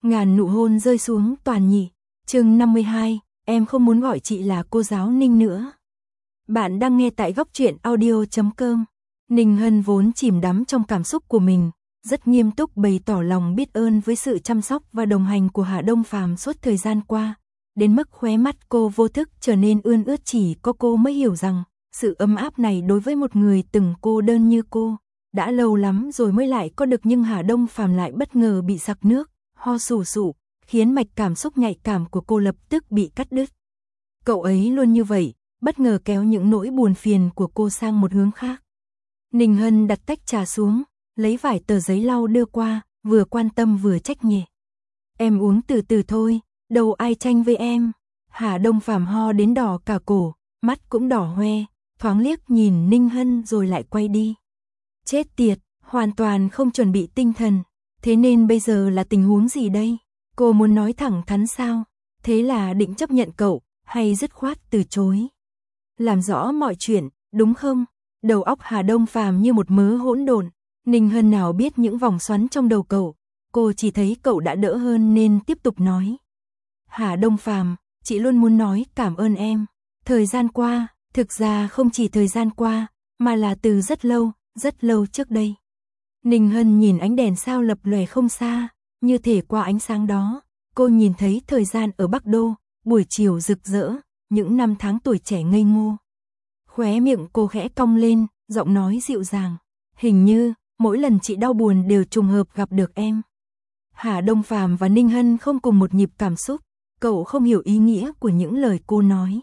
Ngàn nụ hôn rơi xuống toàn nhị. Chương 52, em không muốn gọi chị là cô giáo Ninh nữa. Bạn đang nghe tại góc truyện audio.com. Ninh Hân vốn chìm đắm trong cảm xúc của mình, rất nghiêm túc bày tỏ lòng biết ơn với sự chăm sóc và đồng hành của Hạ Đông Phàm suốt thời gian qua, đến mức khóe mắt cô vô thức trở nên ươn ướt, chỉ có cô mới hiểu rằng, sự ấm áp này đối với một người từng cô đơn như cô, đã lâu lắm rồi mới lại có được, nhưng Hạ Đông Phàm lại bất ngờ bị sặc nước, ho sù sụ, khiến mạch cảm xúc nhạy cảm của cô lập tức bị cắt đứt. Cậu ấy luôn như vậy, bất ngờ kéo những nỗi buồn phiền của cô sang một hướng khác. Ninh Hân đặt tách trà xuống, lấy vài tờ giấy lau đưa qua, vừa quan tâm vừa trách nhẹ. Em uống từ từ thôi, đâu ai tranh với em. Hạ Đông Phàm ho đến đỏ cả cổ, mắt cũng đỏ hoe, thoáng liếc nhìn Ninh Hân rồi lại quay đi. Chết tiệt, hoàn toàn không chuẩn bị tinh thần, thế nên bây giờ là tình huống gì đây? Cô muốn nói thẳng thắn sao? Thế là định chấp nhận cậu, hay dứt khoát từ chối? Làm rõ mọi chuyện, đúng không? Đầu óc Hạ Đông Phàm như một mớ hỗn độn. Ninh Hân nào biết những vòng xoắn trong đầu cậu, cô chỉ thấy cậu đã đỡ hơn nên tiếp tục nói. Hạ Đông Phàm, chị luôn muốn nói cảm ơn em. Thời gian qua, thực ra không chỉ thời gian qua, mà là từ rất lâu trước đây. Ninh Hân nhìn ánh đèn sao lập lòe không xa, như thể qua ánh sáng đó, cô nhìn thấy thời gian ở Bắc Đô, buổi chiều rực rỡ, những năm tháng tuổi trẻ ngây ngô. Khóe miệng cô khẽ cong lên, giọng nói dịu dàng. Hình như, mỗi lần chị đau buồn đều trùng hợp gặp được em. Hạ Đông Phàm và Ninh Hân không cùng một nhịp cảm xúc, cậu không hiểu ý nghĩa của những lời cô nói.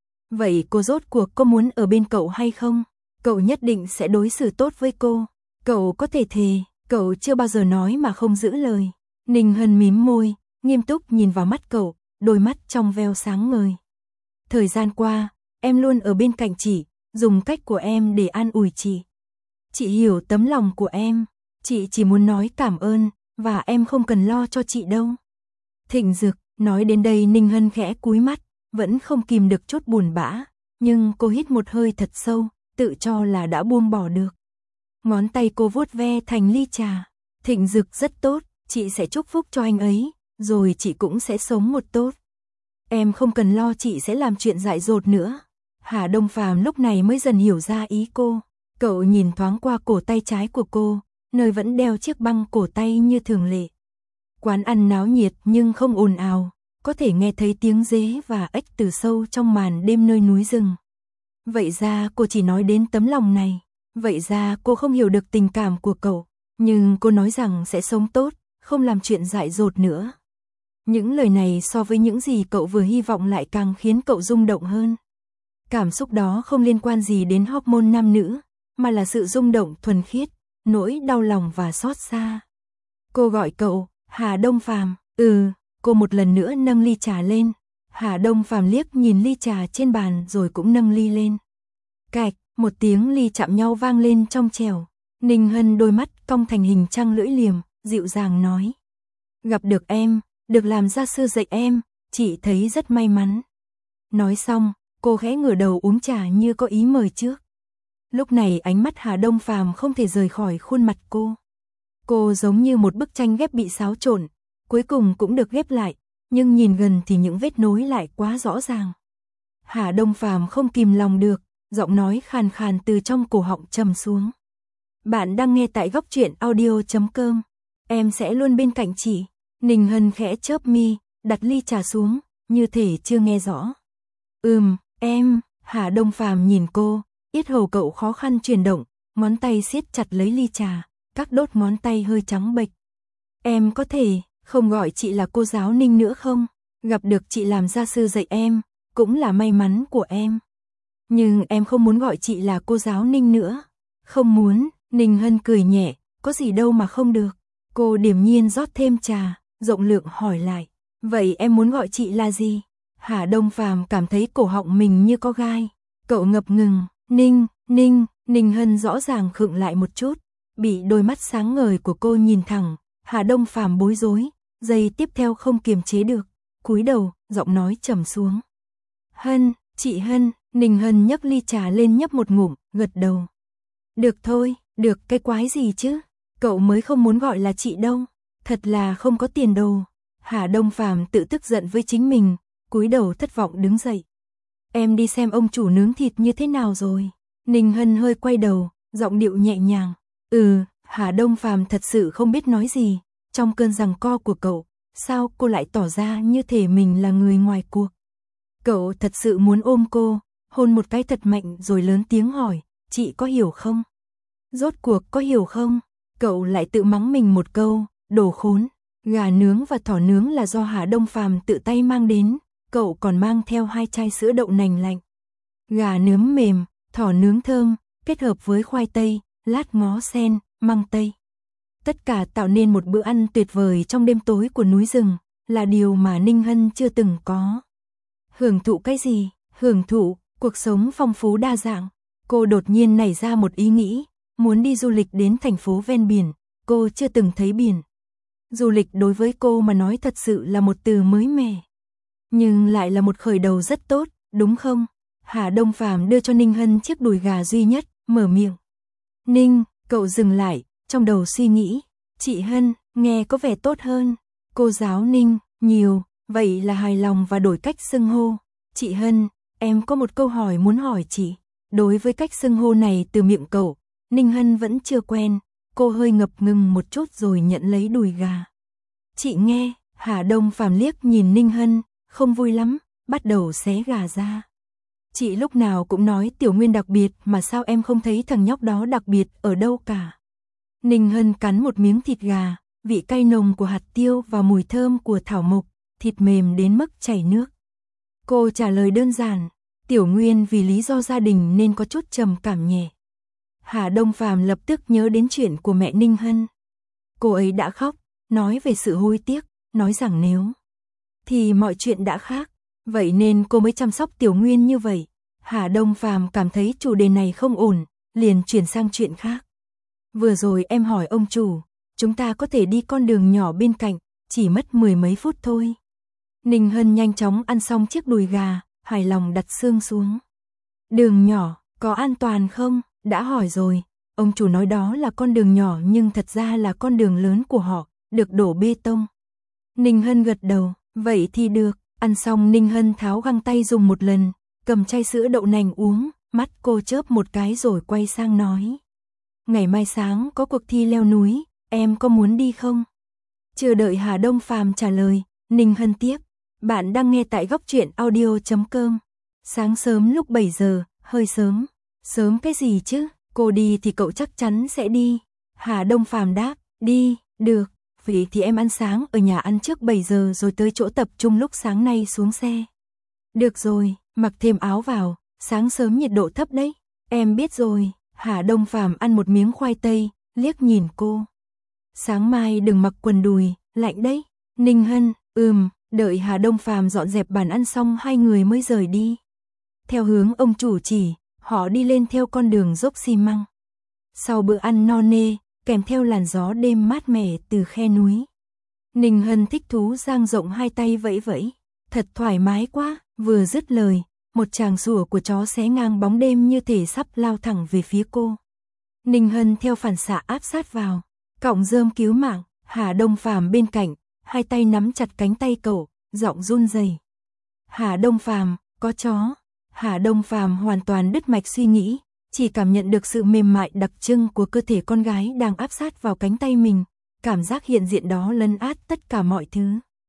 Vậy cô rốt cuộc có muốn ở bên cậu hay không? Cậu nhất định sẽ đối xử tốt với cô. Cậu có thể thề, cậu chưa bao giờ nói mà không giữ lời. Ninh Hân mím môi, nghiêm túc nhìn vào mắt cậu, đôi mắt trong veo sáng ngời. Thời gian qua, em luôn ở bên cạnh chị, dùng cách của em để an ủi chị. Chị hiểu tấm lòng của em, chị chỉ muốn nói cảm ơn, và em không cần lo cho chị đâu. Thịnh Dực, nói đến đây Ninh Hân khẽ cúi mắt, vẫn không kìm được chút buồn bã, nhưng cô hít một hơi thật sâu, tự cho là đã buông bỏ được. Ngón tay cô vuốt ve thành ly trà. Thịnh Dực rất tốt, chị sẽ chúc phúc cho anh ấy, rồi chị cũng sẽ sống một tốt. Em không cần lo chị sẽ làm chuyện dại dột nữa. Hạ Đông Phàm lúc này mới dần hiểu ra ý cô. Cậu nhìn thoáng qua cổ tay trái của cô, nơi vẫn đeo chiếc băng cổ tay như thường lệ. Quán ăn náo nhiệt nhưng không ồn ào, có thể nghe thấy tiếng dế và ếch từ sâu trong màn đêm nơi núi rừng. Vậy ra cô chỉ nói đến tấm lòng này, vậy ra cô không hiểu được tình cảm của cậu, nhưng cô nói rằng sẽ sống tốt, không làm chuyện dại dột nữa. Những lời này so với những gì cậu vừa hy vọng lại càng khiến cậu rung động hơn. Cảm xúc đó không liên quan gì đến hormone nam nữ, mà là sự rung động thuần khiết, nỗi đau lòng và xót xa. Cô gọi cậu, Hạ Đông Phàm. Cô một lần nữa nâng ly trà lên. Hạ Đông Phàm liếc nhìn ly trà trên bàn rồi cũng nâng ly lên. Cạch, một tiếng ly chạm nhau vang lên trong trẻo. Ninh Hân đôi mắt cong thành hình trăng lưỡi liềm, dịu dàng nói. Gặp được em, được làm gia sư dạy em, chị thấy rất may mắn. Nói xong, cô khẽ ngửa đầu uống trà như có ý mời trước. Lúc này ánh mắt Hạ Đông Phàm không thể rời khỏi khuôn mặt cô. Cô giống như một bức tranh ghép bị xáo trộn, cuối cùng cũng được ghép lại, nhưng nhìn gần thì những vết nối lại quá rõ ràng. Hạ Đông Phàm không kìm lòng được, giọng nói khàn khàn từ trong cổ họng trầm xuống. Bạn đang nghe tại góc truyện audio.com. Em sẽ luôn bên cạnh chị. Ninh Hân khẽ chớp mi, đặt ly trà xuống, như thể chưa nghe rõ. Em. Hạ Đông Phàm nhìn cô, yết hầu cậu khó khăn chuyển động, ngón tay siết chặt lấy ly trà, các đốt ngón tay hơi trắng bệch. Em có thể không gọi chị là cô giáo Ninh nữa không? Gặp được chị làm gia sư dạy em, cũng là may mắn của em. Nhưng em không muốn gọi chị là cô giáo Ninh nữa. Không muốn. Ninh Hân cười nhẹ, có gì đâu mà không được. Cô điềm nhiên rót thêm trà, rộng lượng hỏi lại. Vậy em muốn gọi chị là gì? Hạ Đông Phàm cảm thấy cổ họng mình như có gai. Cậu ngập ngừng. Ninh Hân rõ ràng khựng lại một chút, bị đôi mắt sáng ngời của cô nhìn thẳng. Hạ Đông Phàm bối rối, giây tiếp theo không kiềm chế được, cúi đầu, giọng nói trầm xuống. Chị Hân. Ninh Hân nhấc ly trà lên nhấp một ngụm, gật đầu. Được thôi, được cái quái gì chứ, cậu mới không muốn gọi là chị đâu, thật là không có tiền đồ. Hà Đông Phàm tự tức giận với chính mình, cúi đầu thất vọng đứng dậy. Em đi xem ông chủ nướng thịt như thế nào rồi. Ninh Hân hơi quay đầu, giọng điệu nhẹ nhàng. Hà Đông Phàm thật sự không biết nói gì. Trong cơn giằng co của cậu, sao cô lại tỏ ra như thể mình là người ngoài cuộc. Cậu thật sự muốn ôm cô, hôn một cái thật mạnh rồi lớn tiếng hỏi, chị có hiểu không? Rốt cuộc có hiểu không? Cậu lại tự mắng mình một câu, đồ khốn. Gà nướng và thỏ nướng là do Hà Đông Phàm tự tay mang đến, cậu còn mang theo 2 chai sữa đậu nành lạnh. Gà nướng mềm, thỏ nướng thơm, kết hợp với khoai tây, lát ngó sen, măng tây. Tất cả tạo nên một bữa ăn tuyệt vời trong đêm tối của núi rừng, là điều mà Ninh Hân chưa từng có. Hưởng thụ cái gì? Hưởng thụ cuộc sống phong phú đa dạng. Cô đột nhiên nảy ra một ý nghĩ, muốn đi du lịch đến thành phố ven biển, cô chưa từng thấy biển. Du lịch đối với cô mà nói thật sự là một từ mới mẻ. Nhưng lại là một khởi đầu rất tốt, đúng không? Hà Đông Phàm đưa cho Ninh Hân chiếc đùi gà duy nhất, mở miệng. Ninh, cậu dừng lại, trong đầu suy nghĩ. Chị Hân, nghe có vẻ tốt hơn. Cô giáo Ninh, nhiều, vậy là hài lòng và đổi cách xưng hô. Chị Hân, em có một câu hỏi muốn hỏi chị. Đối với cách xưng hô này từ miệng cậu, Ninh Hân vẫn chưa quen. Cô hơi ngập ngừng một chút rồi nhận lấy đùi gà. Chị nghe, Hà Đông Phàm liếc nhìn Ninh Hân, không vui lắm, bắt đầu xé gà ra. Chị lúc nào cũng nói Tiểu Nguyên đặc biệt mà sao em không thấy thằng nhóc đó đặc biệt ở đâu cả. Ninh Hân cắn một miếng thịt gà, vị cay nồng của hạt tiêu và mùi thơm của thảo mộc, thịt mềm đến mức chảy nước. Cô trả lời đơn giản, Tiểu Nguyên vì lý do gia đình nên có chút trầm cảm nhẹ. Hà Đông Phàm lập tức nhớ đến chuyện của mẹ Ninh Hân. Cô ấy đã khóc, nói về sự hối tiếc, nói rằng nếu thì mọi chuyện đã khác, vậy nên cô mới chăm sóc Tiểu Nguyên như vậy. Hà Đông Phàm cảm thấy chủ đề này không ổn, liền chuyển sang chuyện khác. Vừa rồi em hỏi ông chủ, chúng ta có thể đi con đường nhỏ bên cạnh, chỉ mất 10 mấy phút thôi. Ninh Hân nhanh chóng ăn xong chiếc đùi gà, hài lòng đặt xương xuống. Đường nhỏ, có an toàn không? Đã hỏi rồi, ông chủ nói đó là con đường nhỏ nhưng thật ra là con đường lớn của họ, được đổ bê tông. Ninh Hân gật đầu, vậy thì được. Ăn xong Ninh Hân tháo găng tay dùng một lần, cầm chai sữa đậu nành uống, mắt cô chớp một cái rồi quay sang nói. Ngày mai sáng có cuộc thi leo núi, em có muốn đi không? Chưa đợi Hà Đông Phàm trả lời, Ninh Hân tiếp. Bạn đang nghe tại Góc Truyện Audio.com. Sáng sớm lúc 7 giờ, hơi sớm. Sớm cái gì chứ, cô đi thì cậu chắc chắn sẽ đi. Hà Đông Phàm đáp, đi, được. Vậy thì em ăn sáng ở nhà ăn trước 7 giờ rồi tới chỗ tập trung lúc sáng nay xuống xe. Được rồi, mặc thêm áo vào, sáng sớm nhiệt độ thấp đấy. Em biết rồi. Hà Đông Phàm ăn một miếng khoai tây, liếc nhìn cô. Sáng mai đừng mặc quần đùi, lạnh đấy. Ninh Hân, đợi Hà Đông Phàm dọn dẹp bàn ăn xong hai người mới rời đi. Theo hướng ông chủ chỉ, họ đi lên theo con đường dốc xi măng. Sau bữa ăn no nê, kèm theo làn gió đêm mát mẻ từ khe núi. Ninh Hân thích thú dang rộng hai tay vẫy vẫy, thật thoải mái quá, vừa dứt lời, một tràng sủa của chó xé ngang bóng đêm như thể sắp lao thẳng về phía cô. Ninh Hân theo phản xạ áp sát vào, cọng rơm cứu mạng, Hà Đông Phàm bên cạnh, hai tay nắm chặt cánh tay cậu, giọng run rẩy. Hà Đông Phàm, có chó. Hà Đông Phàm hoàn toàn đứt mạch suy nghĩ, chỉ cảm nhận được sự mềm mại đặc trưng của cơ thể con gái đang áp sát vào cánh tay mình, cảm giác hiện diện đó lấn át tất cả mọi thứ.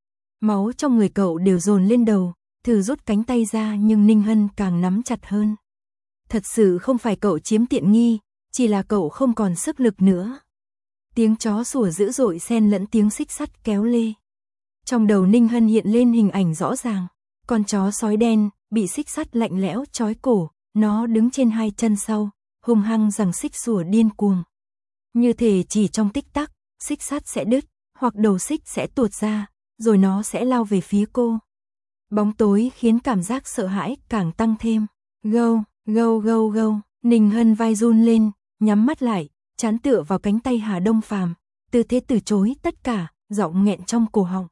Máu trong người cậu đều dồn lên đầu, thử rút cánh tay ra nhưng Ninh Hân càng nắm chặt hơn. Thật sự không phải cậu chiếm tiện nghi, chỉ là cậu không còn sức lực nữa. Tiếng chó sủa dữ dội xen lẫn tiếng xích sắt kéo lê. Trong đầu Ninh Hân hiện lên hình ảnh rõ ràng, con chó sói đen bị xích sắt lạnh lẽo trói cổ, nó đứng trên hai chân sau, hung hăng giằng xích sủa điên cuồng. Như thể chỉ trong tích tắc, xích sắt sẽ đứt, hoặc đầu xích sẽ tuột ra, rồi nó sẽ lao về phía cô. Bóng tối khiến cảm giác sợ hãi càng tăng thêm. Gâu, gâu gâu gâu, Ninh Hân vai run lên, nhắm mắt lại, trán tựa vào cánh tay Hà Đông Phàm, tư thế từ chối tất cả, giọng nghẹn trong cổ họng.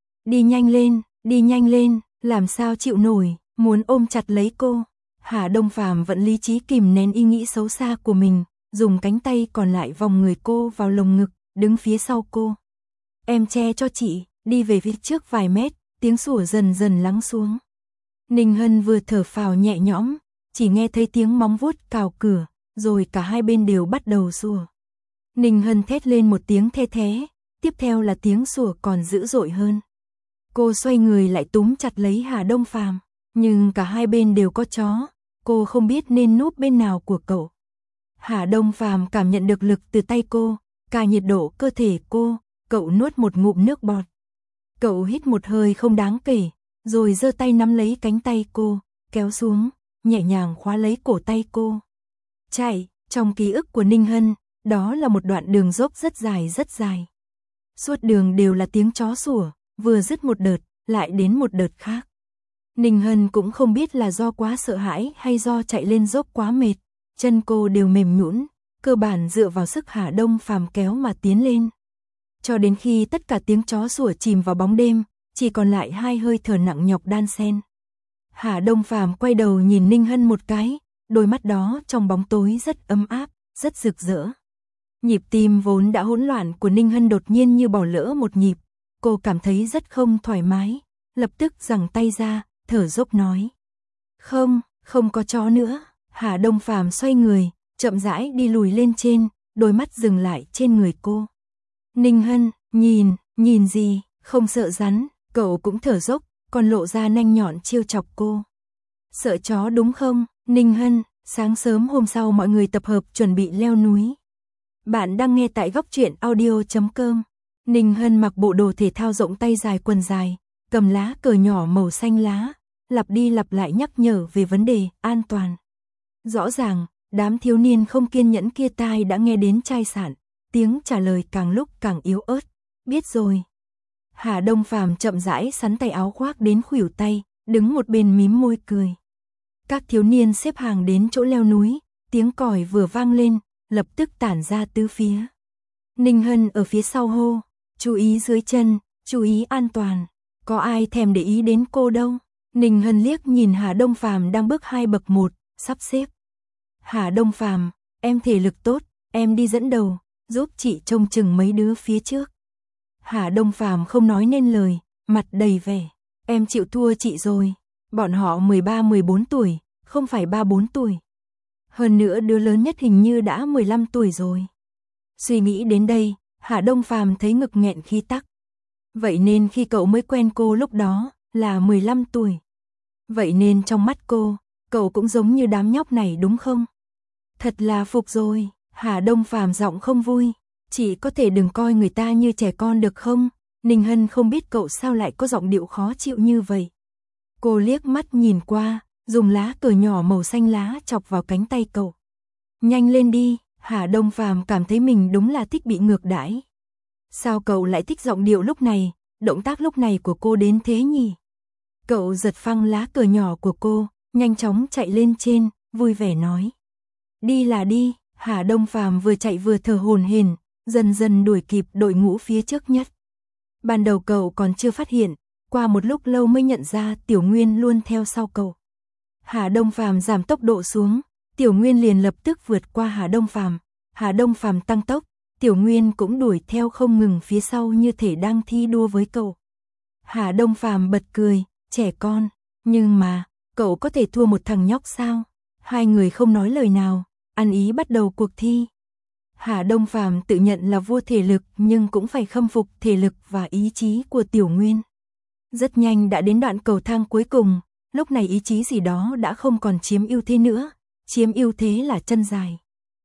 Đi nhanh lên, làm sao chịu nổi, muốn ôm chặt lấy cô. Hà Đông Phàm vẫn lý trí kìm nén ý nghĩ xấu xa của mình, dùng cánh tay còn lại vòng người cô vào lồng ngực, đứng phía sau cô. Em che cho chị, đi về phía trước vài mét, tiếng sủa dần dần lắng xuống. Ninh Hân vừa thở phào nhẹ nhõm, chỉ nghe thấy tiếng móng vuốt cào cửa, rồi cả hai bên đều bắt đầu sủa. Ninh Hân thét lên một tiếng the thé, tiếp theo là tiếng sủa còn dữ dội hơn. Cô xoay người lại túm chặt lấy Hà Đông Phàm, nhưng cả hai bên đều có chó, cô không biết nên núp bên nào của cậu. Hà Đông Phàm cảm nhận được lực từ tay cô, cả nhiệt độ cơ thể cô, cậu nuốt một ngụm nước bọt. Cậu hít một hơi không đáng kể, rồi giơ tay nắm lấy cánh tay cô, kéo xuống, nhẹ nhàng khóa lấy cổ tay cô. Chạy, trong ký ức của Ninh Hân, đó là một đoạn đường dốc rất dài rất dài. Suốt đường đều là tiếng chó sủa, vừa dứt một đợt, lại đến một đợt khác. Ninh Hân cũng không biết là do quá sợ hãi hay do chạy lên dốc quá mệt, chân cô đều mềm nhũn, cơ bản dựa vào sức Hà Đông Phàm kéo mà tiến lên. Cho đến khi tất cả tiếng chó sủa chìm vào bóng đêm, chỉ còn lại hai hơi thở nặng nhọc đan xen. Hà Đông Phàm quay đầu nhìn Ninh Hân một cái, đôi mắt đó trong bóng tối rất ấm áp, rất rực rỡ. Nhịp tim vốn đã hỗn loạn của Ninh Hân đột nhiên như bỏ lỡ một nhịp, cô cảm thấy rất không thoải mái, lập tức giằng tay ra, thở dốc nói. Không có chó nữa. Hà Đông Phàm xoay người, chậm rãi đi lùi lên trên, đôi mắt dừng lại trên người cô. Ninh Hân, nhìn gì, không sợ rắn, cậu cũng thở dốc, còn lộ ra nanh nhọn trêu chọc cô. Sợ chó đúng không, Ninh Hân? Sáng sớm hôm sau mọi người tập hợp chuẩn bị leo núi. Bạn đang nghe tại góc truyện audio.com. Ninh Hân mặc bộ đồ thể thao rộng tay dài quần dài, cầm lá cờ nhỏ màu xanh lá, lặp đi lặp lại nhắc nhở về vấn đề an toàn. Rõ ràng, đám thiếu niên không kiên nhẫn kia tai đã nghe đến chai sạn, tiếng trả lời càng lúc càng yếu ớt. Biết rồi. Hà Đông Phàm chậm rãi sắn tay áo khoác đến khuỷu tay, đứng một bên mím môi cười. Các thiếu niên xếp hàng đến chỗ leo núi, tiếng còi vừa vang lên, lập tức tản ra tứ phía. Ninh Hân ở phía sau hô, chú ý dưới chân, chú ý an toàn, có ai thèm để ý đến cô đâu. Ninh Hân liếc nhìn Hà Đông Phàm đang bước 2 bậc 1, sắp xếp. Hà Đông Phàm, em thể lực tốt, em đi dẫn đầu, giúp chị trông chừng mấy đứa phía trước. Hà Đông Phàm không nói nên lời, mặt đầy vẻ, em chịu thua chị rồi, bọn họ 13-14 tuổi, không phải 3-4 tuổi. Hơn nữa đứa lớn nhất hình như đã 15 tuổi rồi. Suy nghĩ đến đây, Hà Đông Phàm thấy ngực nghẹn khí tắc. Vậy nên khi cậu mới quen cô lúc đó là 15 tuổi. Vậy nên trong mắt cô, cậu cũng giống như đám nhóc này đúng không? Thật là phục rồi. Hà Đông Phàm giọng không vui, chỉ có thể đừng coi người ta như trẻ con được không? Ninh Hân không biết cậu sao lại có giọng điệu khó chịu như vậy. Cô liếc mắt nhìn qua, dùng lá cờ nhỏ màu xanh lá chọc vào cánh tay cậu. Nhanh lên đi. Hà Đông Phàm cảm thấy mình đúng là thích bị ngược đãi. Sao cậu lại thích giọng điệu lúc này, động tác lúc này của cô đến thế nhỉ? Cậu giật phăng lá cờ nhỏ của cô, nhanh chóng chạy lên trên, vui vẻ nói. Đi là đi. Hà Đông Phàm vừa chạy vừa thở hổn hển, dần dần đuổi kịp đội ngũ phía trước nhất. Ban đầu cậu còn chưa phát hiện, qua một lúc lâu mới nhận ra Tiểu Nguyên luôn theo sau cậu. Hà Đông Phàm giảm tốc độ xuống, Tiểu Nguyên liền lập tức vượt qua Hà Đông Phàm. Hà Đông Phàm tăng tốc, Tiểu Nguyên cũng đuổi theo không ngừng phía sau như thể đang thi đua với cậu. Hà Đông Phàm bật cười, trẻ con, nhưng mà, cậu có thể thua một thằng nhóc sao? Hai người không nói lời nào, ăn ý bắt đầu cuộc thi. Hà Đông Phàm tự nhận là vua thể lực nhưng cũng phải khâm phục thể lực và ý chí của Tiểu Nguyên. Rất nhanh đã đến đoạn cầu thang cuối cùng, lúc này ý chí gì đó đã không còn chiếm ưu thế nữa, chiếm ưu thế là chân dài.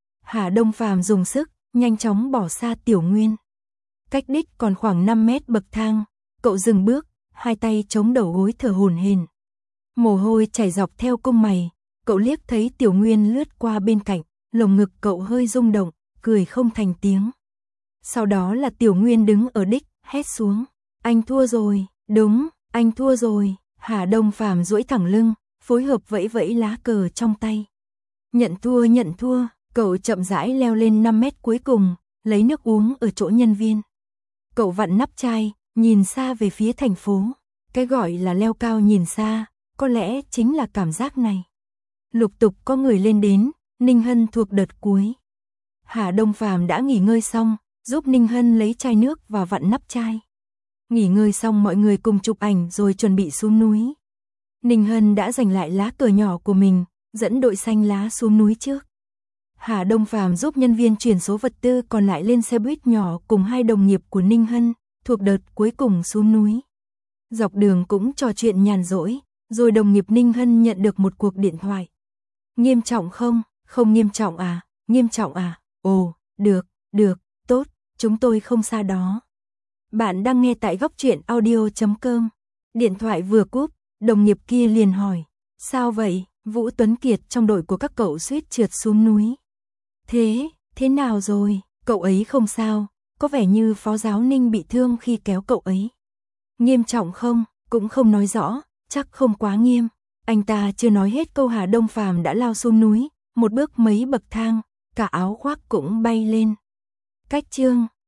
Hà Đông Phàm dùng sức, nhanh chóng bỏ xa Tiểu Nguyên. Cách đích còn khoảng 5 mét bậc thang, cậu dừng bước, hai tay chống đầu gối thở hổn hển. Mồ hôi chảy dọc theo cung mày, cậu liếc thấy Tiểu Nguyên lướt qua bên cạnh, lồng ngực cậu hơi rung động, cười không thành tiếng. Sau đó là Tiểu Nguyên đứng ở đích, hét xuống. Anh thua rồi, đúng, anh thua rồi. Hà Đông Phàm duỗi thẳng lưng, phối hợp vẫy vẫy lá cờ trong tay. Nhận thua, cậu chậm rãi leo lên 5 mét cuối cùng, lấy nước uống ở chỗ nhân viên. Cậu vặn nắp chai, nhìn xa về phía thành phố. Cái gọi là leo cao nhìn xa, có lẽ chính là cảm giác này. Lục tục có người lên đến, Ninh Hân thuộc đợt cuối. Hà Đông Phàm đã nghỉ ngơi xong, giúp Ninh Hân lấy chai nước và vặn nắp chai. Nghỉ ngơi xong mọi người cùng chụp ảnh rồi chuẩn bị xuống núi. Ninh Hân đã giành lại lá cờ nhỏ của mình, dẫn đội xanh lá xuống núi trước. Hà Đông Phàm giúp nhân viên chuyển số vật tư còn lại lên xe buýt nhỏ cùng hai đồng nghiệp của Ninh Hân, thuộc đợt cuối cùng xuống núi. Dọc đường cũng trò chuyện nhàn rỗi, rồi đồng nghiệp Ninh Hân nhận được một cuộc điện thoại. Nghiêm trọng không? Không nghiêm trọng à? Nghiêm trọng à? Ồ, được, tốt, chúng tôi không xa đó. Bạn đang nghe tại góc truyện audio.com. Điện thoại vừa cúp, đồng nghiệp kia liền hỏi. Sao vậy? Vũ Tuấn Kiệt trong đội của các cậu suýt trượt xuống núi. Thế nào rồi? Cậu ấy không sao, có vẻ như phó giáo Ninh bị thương khi kéo cậu ấy. Nghiêm trọng không? Cũng không nói rõ, chắc không quá nghiêm. Anh ta chưa nói hết câu Hà Đông Phàm đã lao xuống núi, một bước mấy bậc thang, cả áo khoác cũng bay lên. Cách chương